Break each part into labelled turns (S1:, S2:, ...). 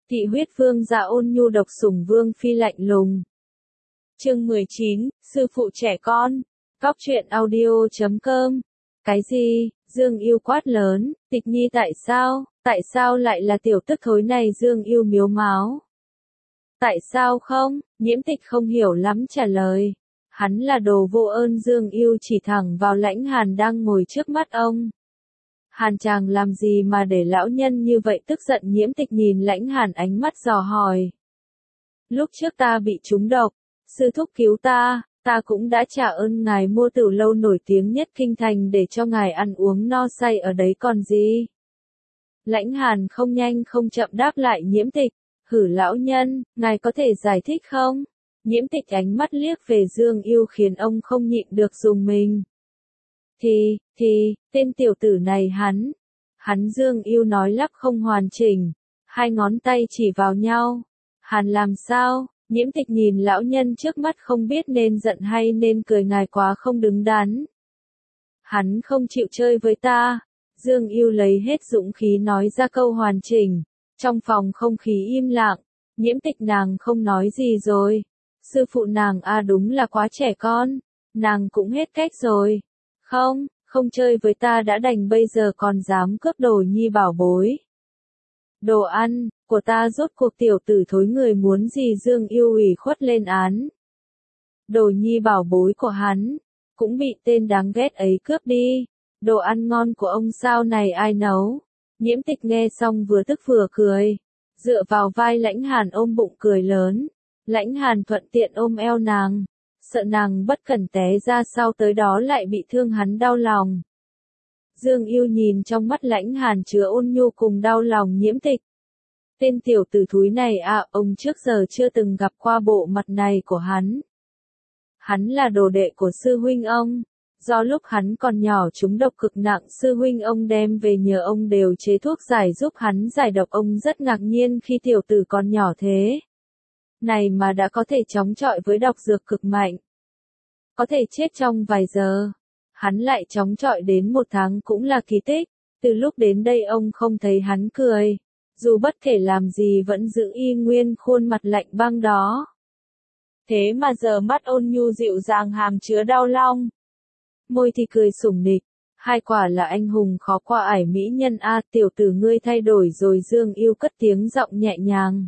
S1: Thị huyết vương gia ôn nhu độc sủng vương phi lạnh lùng. Chương 19, sư phụ trẻ con. Cóc truyện audio.com. Cái gì? Dương Yêu quát lớn, Tịch Nhi tại sao lại là tiểu tức thối này? Dương Yêu miếu máo. Tại sao không? Nhiễm Tịch không hiểu lắm trả lời. Hắn là đồ vô ơn. Dương Yêu chỉ thẳng vào Lãnh Hàn đang ngồi trước mắt ông. Hàn chàng làm gì mà để lão nhân như vậy tức giận? Nhiễm Tịch nhìn Lãnh Hàn ánh mắt dò hỏi. Lúc trước ta bị trúng độc, sư thúc cứu ta cũng đã trả ơn ngài. Mua Tử lâu nổi tiếng nhất kinh thành để cho ngài ăn uống no say ở đấy còn gì. Lãnh Hàn không nhanh không chậm đáp lại Nhiễm Tịch. Hử, lão nhân, ngài có thể giải thích không? Nhiễm Tịch ánh mắt liếc về Dương Yêu khiến ông không nhịn được rùng mình. Tên tiểu tử này hắn Dương Yêu nói lắp không hoàn chỉnh, hai ngón tay chỉ vào nhau. Hắn làm sao? Nhiễm Tịch nhìn lão nhân trước mắt không biết nên giận hay nên cười. Ngài quá không đứng đắn. Hắn không chịu chơi với ta. Dương Yêu lấy hết dũng khí nói ra câu hoàn chỉnh. Trong phòng không khí im lặng. Nhiễm Tịch nàng không nói gì rồi. Sư phụ nàng đúng là quá trẻ con. Nàng cũng hết cách rồi. Không chơi với ta đã đành, bây giờ còn dám cướp đồ nhi bảo bối. Đồ ăn của ta. Rốt cuộc tiểu tử thối người muốn gì? Dương Yêu ủy khuất lên án. Đồ nhi bảo bối của hắn cũng bị tên đáng ghét ấy cướp đi. Đồ ăn ngon của ông sao này ai nấu? Nhiễm Tịch nghe xong vừa tức vừa cười, dựa vào vai Lãnh Hàn ôm bụng cười lớn. Lãnh Hàn thuận tiện ôm eo nàng, sợ nàng bất cẩn té ra sau tới đó lại bị thương. Hắn đau lòng. Dương Yêu nhìn trong mắt Lãnh Hàn chứa ôn nhu cùng đau lòng Nhiễm Tịch. Tên tiểu tử thúi này ông trước giờ chưa từng gặp qua bộ mặt này của hắn. Hắn là đồ đệ của sư huynh ông. Do lúc hắn còn nhỏ trúng độc cực nặng, sư huynh ông đem về nhờ ông đều chế thuốc giải giúp hắn giải độc. Ông rất ngạc nhiên khi tiểu tử còn nhỏ thế này mà đã có thể chống chọi với độc dược cực mạnh. Có thể chết trong vài giờ. Hắn lại chống chọi đến 1 tháng cũng là kỳ tích. Từ lúc đến đây ông không thấy hắn cười. Dù bất kể làm gì vẫn giữ y nguyên khuôn mặt lạnh băng đó. Thế mà giờ mắt ôn nhu dịu dàng hàm chứa đau lòng. Môi thì cười sủng nịch. Hai quả là anh hùng khó qua ải mỹ nhân tiểu tử ngươi thay đổi rồi. Dương Yêu cất tiếng giọng nhẹ nhàng.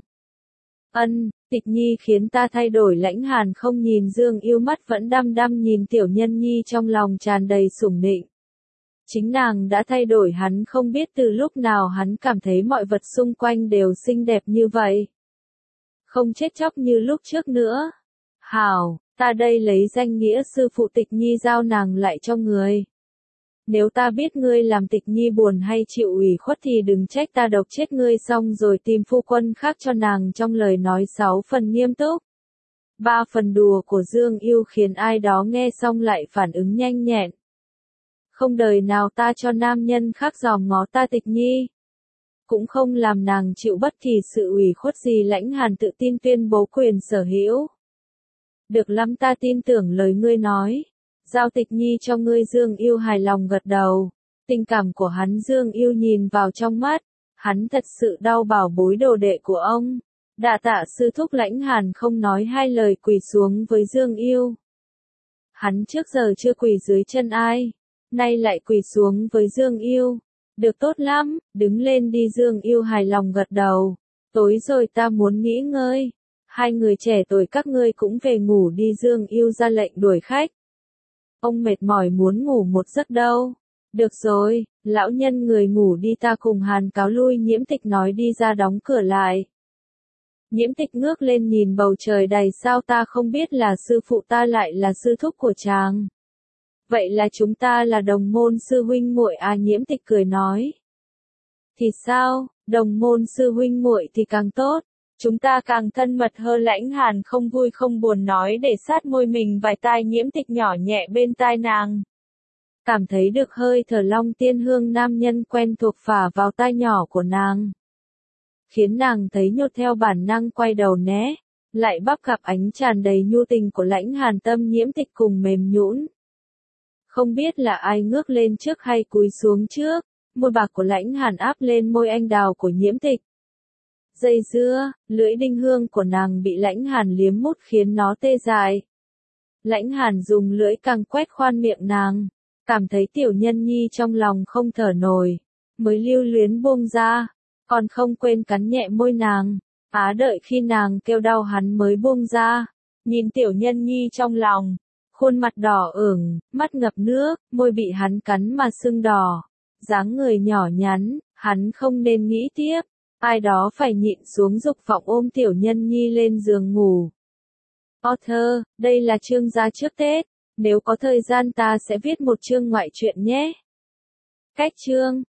S1: Tịch Nhi khiến ta thay đổi. Lãnh Hàn không nhìn Dương Yêu, mắt vẫn đăm đăm nhìn tiểu nhân nhi trong lòng tràn đầy sủng nịnh. Chính nàng đã thay đổi hắn. Không biết từ lúc nào hắn cảm thấy mọi vật xung quanh đều xinh đẹp như vậy. Không chết chóc như lúc trước nữa. Hảo, ta đây lấy danh nghĩa sư phụ Tịch Nhi giao nàng lại cho người. Nếu ta biết ngươi làm Tịch Nhi buồn hay chịu ủy khuất thì đừng trách ta độc chết ngươi, xong rồi tìm phu quân khác cho nàng. Trong lời nói 6 phần nghiêm túc, 3 phần đùa của Dương Yêu khiến ai đó nghe xong lại phản ứng nhanh nhẹn. Không đời nào ta cho nam nhân khác dòm ngó ta Tịch Nhi. Cũng không làm nàng chịu bất kỳ sự ủy khuất gì. Lãnh Hàn tự tin tuyên bố quyền sở hữu. Được lắm, ta tin tưởng lời ngươi nói. Giao Tịch Nhi cho ngươi. Dương Yêu hài lòng gật đầu. Tình cảm của hắn Dương Yêu nhìn vào trong mắt. Hắn thật sự đau bảo bối đồ đệ của ông. Đa tạ sư thúc. Lãnh Hàn không nói hai lời quỳ xuống với Dương Yêu. Hắn trước giờ chưa quỳ dưới chân ai, nay lại quỳ xuống với Dương Yêu. Được, tốt lắm, đứng lên đi. Dương Yêu hài lòng gật đầu. Tối rồi ta muốn nghỉ ngơi. Hai người trẻ tuổi các ngươi cũng về ngủ đi. Dương Yêu ra lệnh đuổi khách. Ông mệt mỏi muốn ngủ một giấc đâu. Được rồi, lão nhân người ngủ đi, ta cùng Hàn cáo lui. Nhiễm Tịch nói đi ra đóng cửa lại. Nhiễm Tịch ngước lên nhìn bầu trời đầy sao. Ta không biết là sư phụ ta lại là sư thúc của chàng. Vậy là chúng ta là đồng môn sư huynh muội Nhiễm Tịch cười nói. Thì sao, đồng môn sư huynh muội thì càng tốt. Chúng ta càng thân mật hơn. Lãnh Hàn không vui không buồn nói để sát môi mình vài tai. Nhiễm Tịch nhỏ nhẹ bên tai nàng. Cảm thấy được hơi thở long tiên hương nam nhân quen thuộc phả vào tai nhỏ của nàng. Khiến nàng thấy nhột, theo bản năng quay đầu né. Lại bắt gặp ánh tràn đầy nhu tình của Lãnh Hàn, tâm Nhiễm Tịch cùng mềm nhũn. Không biết là ai ngước lên trước hay cúi xuống trước. Môi bạc của Lãnh Hàn áp lên môi anh đào của Nhiễm Tịch. dây dưa, lưỡi đinh hương của nàng bị Lãnh Hàn liếm mút khiến nó tê dại. Lãnh Hàn dùng lưỡi căng quét khoan miệng nàng, cảm thấy Tiểu Nhân Nhi trong lòng không thở nổi, mới lưu luyến buông ra, còn không quên cắn nhẹ môi nàng. Đợi khi nàng kêu đau hắn mới buông ra, nhìn Tiểu Nhân Nhi trong lòng, khuôn mặt đỏ ửng, mắt ngập nước, môi bị hắn cắn mà sưng đỏ, dáng người nhỏ nhắn, hắn không nên nghĩ tiếp, ai đó phải nhịn xuống dục vọng ôm Tiểu Nhân Nhi lên giường ngủ. Author, đây là chương ra trước Tết, nếu có thời gian ta sẽ viết một chương ngoại truyện nhé. Cách chương